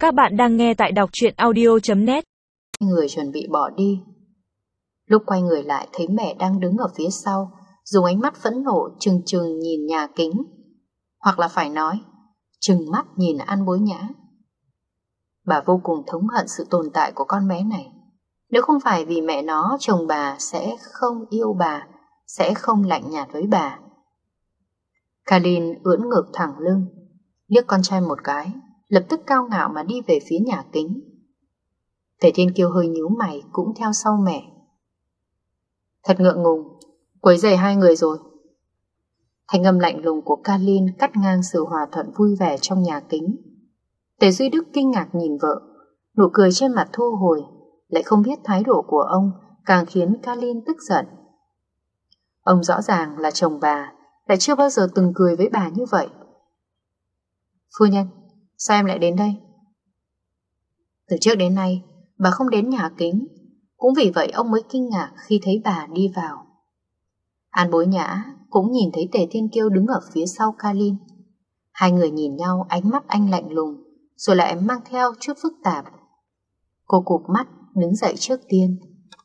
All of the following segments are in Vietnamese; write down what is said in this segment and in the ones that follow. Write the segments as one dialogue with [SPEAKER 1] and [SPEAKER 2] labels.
[SPEAKER 1] Các bạn đang nghe tại đọc truyện audio.net.
[SPEAKER 2] Người chuẩn bị bỏ đi. Lúc quay người lại thấy mẹ đang đứng ở phía sau, dùng ánh mắt phẫn nộ trừng trừng nhìn nhà kính. Hoặc là phải nói, trừng mắt nhìn An Bối Nhã. Bà vô cùng thống hận sự tồn tại của con bé này. Nếu không phải vì mẹ nó, chồng bà sẽ không yêu bà, sẽ không lạnh nhạt với bà. Kalin ưỡn ngực thẳng lưng, liếc con trai một cái, lập tức cao ngạo mà đi về phía nhà kính. Tề Thiên Kiêu hơi nhíu mày cũng theo sau mẹ. Thật ngượng ngùng, quấy rầy hai người rồi. Thanh âm lạnh lùng của Kalin cắt ngang sự hòa thuận vui vẻ trong nhà kính. Tề Duy Đức kinh ngạc nhìn vợ, nụ cười trên mặt thu hồi, lại không biết thái độ của ông càng khiến Kalin tức giận. Ông rõ ràng là chồng bà, lại chưa bao giờ từng cười với bà như vậy. Phu nhân, sao em lại đến đây? Từ trước đến nay, bà không đến nhà kính, cũng vì vậy ông mới kinh ngạc khi thấy bà đi vào. An Bối Nhã cũng nhìn thấy Tề Thiên Kiêu đứng ở phía sau Kalin. Hai người nhìn nhau, ánh mắt anh lạnh lùng, rồi lại mang theo chút phức tạp. Cô cụp mắt, đứng dậy trước tiên.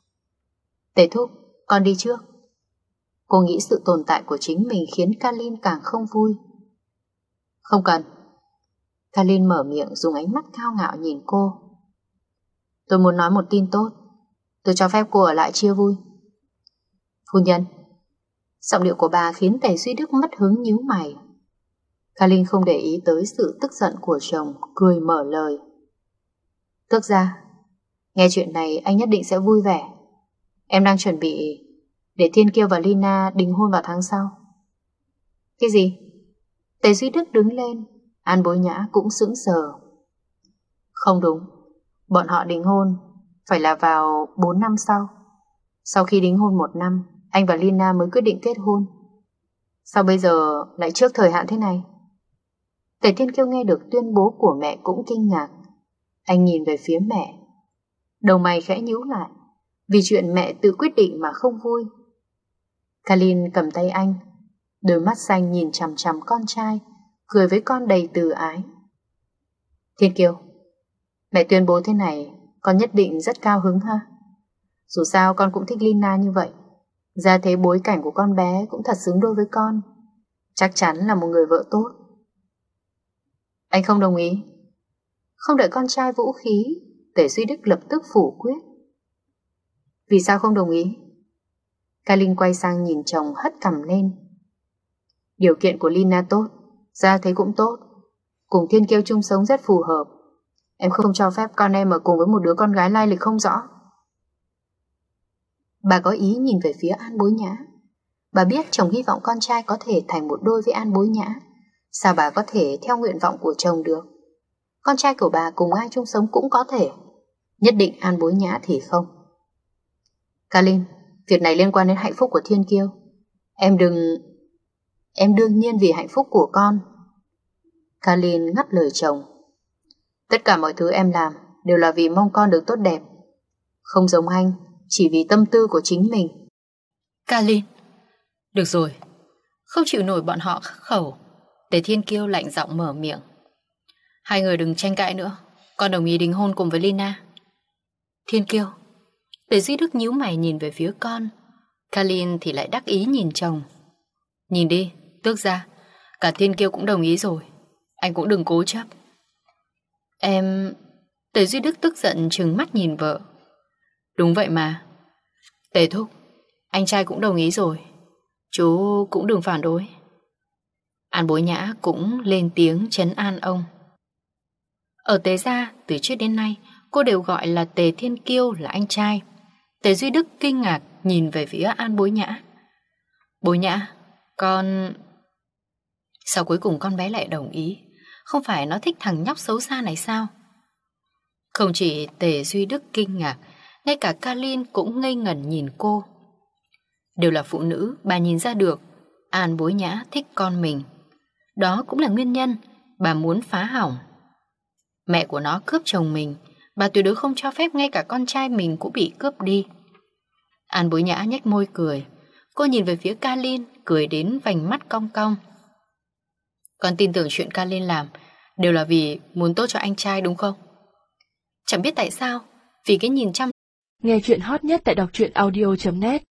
[SPEAKER 2] Tề thúc, con đi trước. Cô nghĩ sự tồn tại của chính mình khiến Kalin càng không vui. Không cần. Kalin mở miệng dùng ánh mắt cao ngạo nhìn cô. Tôi muốn nói một tin tốt. Tôi cho phép cô ở lại chia vui. Phu nhân. Giọng điệu của bà khiến Tề Duy Đức mất hứng nhíu mày. Kalin không để ý tới sự tức giận của chồng, cười mở lời. Tước ra, nghe chuyện này anh nhất định sẽ vui vẻ. Em đang chuẩn bị để Thiên Kiêu và Lina đính hôn vào tháng sau. Cái gì? Tề Duy Đức đứng lên, An Bối Nhã cũng sững sờ. Không đúng, bọn họ đính hôn phải là vào 4 năm sau. Sau khi đính hôn 1 năm, anh và Lina mới quyết định kết hôn. Sao bây giờ lại trước thời hạn thế này? Tề Thiên Kiêu nghe được tuyên bố của mẹ cũng kinh ngạc. Anh nhìn về phía mẹ, đầu mày khẽ nhíu lại, vì chuyện mẹ tự quyết định mà không vui. Kalin cầm tay anh, đôi mắt xanh nhìn chằm chằm con trai, cười với con đầy từ ái. Thiên Kiêu, mẹ tuyên bố thế này, con nhất định rất cao hứng ha. Dù sao con cũng thích Lina như vậy. Ra thế bối cảnh của con bé cũng thật xứng đôi với con. Chắc chắn là một người vợ tốt. Anh không đồng ý. Không đợi con trai vũ khí, Tề Duy Đức lập tức phủ quyết. Vì sao không đồng ý? Kalin quay sang nhìn chồng hất cằm lên. Điều kiện của Lina tốt, ra thế cũng tốt, cùng Thiên Kiêu chung sống rất phù hợp. Em không cho phép con em ở cùng với một đứa con gái lai lịch không rõ. Bà có ý nhìn về phía An Bối Nhã. Bà biết chồng hy vọng con trai có thể thành một đôi với An Bối Nhã. Sao bà có thể theo nguyện vọng của chồng được? Con trai của bà cùng ai chung sống cũng có thể. Nhất định An Bối Nhã thì không. Kalin, việc này liên quan đến hạnh phúc của Thiên Kiêu. Em đương nhiên vì hạnh phúc của con. Kalin ngắt lời chồng. Tất cả mọi thứ em làm đều là vì mong con được tốt đẹp. Không giống anh, chỉ vì tâm tư của chính mình.
[SPEAKER 3] Kalin, được rồi. Không chịu nổi bọn họ khắc khẩu. Tề Thiên Kiêu lạnh giọng mở miệng. Hai người đừng tranh cãi nữa. Con đồng ý đính hôn cùng với Lina. Thiên Kiêu. Tề Duy Đức nhíu mày nhìn về phía con. Kalin thì lại đắc ý nhìn chồng. Nhìn đi, tước ra. Cả Thiên Kiêu cũng đồng ý rồi. Anh cũng đừng cố chấp. Em... Tề Duy Đức tức giận trừng mắt nhìn vợ. Đúng vậy mà. Tề thúc, anh trai cũng đồng ý rồi. Chú cũng đừng phản đối. An Bối Nhã cũng lên tiếng trấn an ông. Ở Tề gia, từ trước đến nay, cô đều gọi là Tề Thiên Kiêu là anh trai. Tề Duy Đức kinh ngạc nhìn về phía An Bối Nhã. Bối Nhã, con... Sao cuối cùng con bé lại đồng ý? Không phải nó thích thằng nhóc xấu xa này sao? Không chỉ Tề Duy Đức kinh ngạc, ngay cả Kalin cũng ngây ngẩn nhìn cô. Đều là phụ nữ, bà nhìn ra được An Bối Nhã thích con mình. Đó cũng là nguyên nhân bà muốn phá hỏng. Mẹ của nó cướp chồng mình, bà tuyệt đối không cho phép ngay cả con trai mình cũng bị cướp đi. An Bối Nhã nhếch môi cười. Cô nhìn về phía Kalin, cười đến vành mắt cong cong. Con tin tưởng chuyện Kalin làm đều là vì muốn tốt cho anh trai đúng không? Chẳng biết tại sao, vì cái nhìn chăm.
[SPEAKER 1] Nghe chuyện hot nhất tại đọc truyện audio.net